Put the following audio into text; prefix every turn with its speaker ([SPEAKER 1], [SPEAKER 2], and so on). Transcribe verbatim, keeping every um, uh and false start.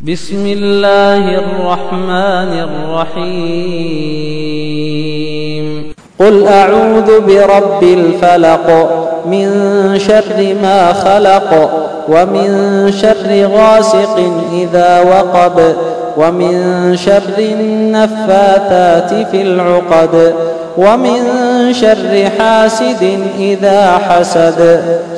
[SPEAKER 1] بسم الله الرحمن الرحيم قل أعوذ برب الفلق من شر ما خلق ومن شر غاسق إذا وقب ومن شر النفاثات في العقد ومن شر حاسد إذا حسد